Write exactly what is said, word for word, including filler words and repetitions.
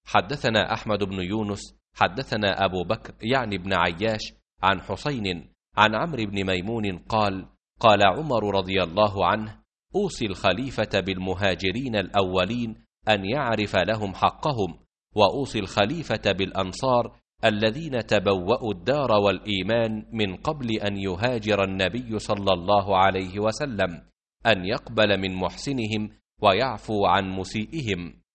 حدثنا أحمد بن يونس حدثنا أبو بكر يعني بن عياش عن حسين عن عمرو بن ميمون قال قال عمر رضي الله عنه: أوصي الخليفة بالمهاجرين الأولين أن يعرف لهم حقهم، وأوصي الخليفة بالأنصار الذين تبوأوا الدار والإيمان من قبل أن يهاجر النبي صلى الله عليه وسلم أن يقبل من محسنهم ويعفو عن مسيئهم.